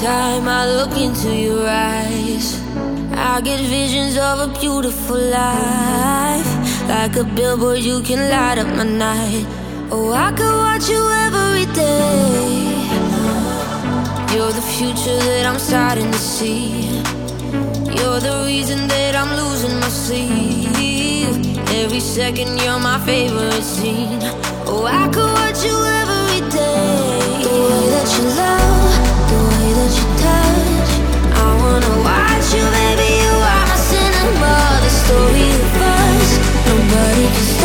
time I look into your eyes, I get visions of a beautiful life. Like a billboard, you can light up my night. Oh, I could watch you every day. You're the future that I'm starting to see. You're the reason that I'm losing my sleep. Every second you're my favorite scene. Oh, I could watch you every day. The way that you love, the way that you touch, I wanna watch you, baby, you are my cinema. The story of us, nobody can